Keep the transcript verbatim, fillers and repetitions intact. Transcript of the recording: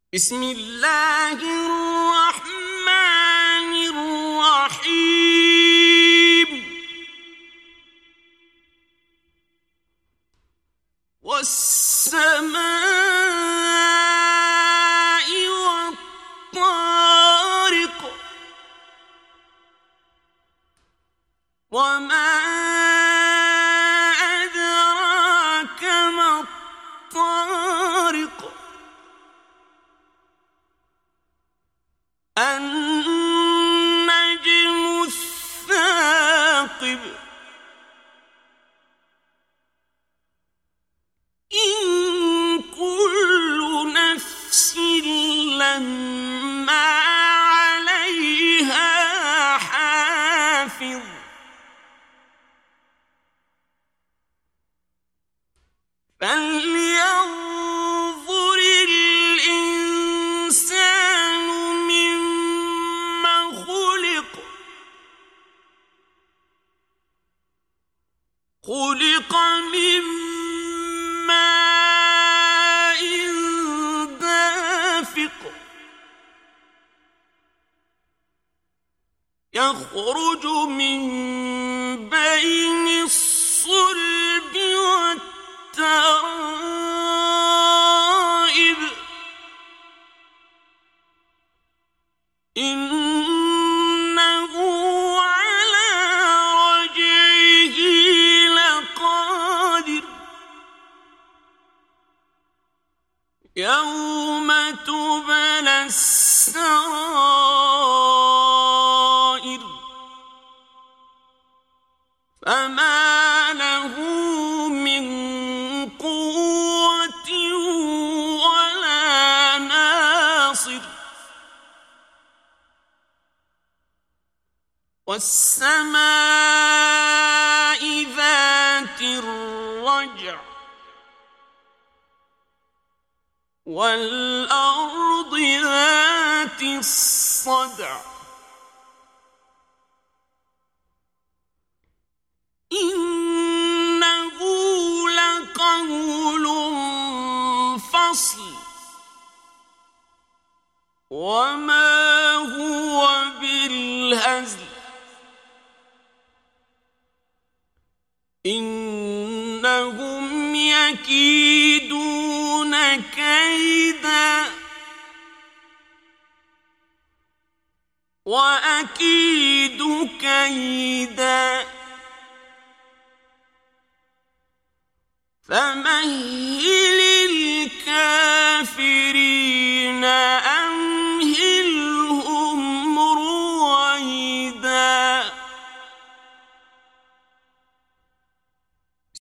بسم الله الرحمن الرحيم والسماء والطارق وما أدراك ما الطارق النجم الثاقب إن كل نفس لما عليها حافظ فلينظر الإنسان مما خلق خلق من ماء دافق يخرج من بين الصلب والترائب إنه على رجعه لقادر يوم تبلى السرائر فما له من قوة ولا ناصر والسماء ذات الرجع والأرض ذات الصدع إنه لقول فصل وما هو بالهزل إنهم يكيدون كيدا وأكيد كيدا فمهل الكافرين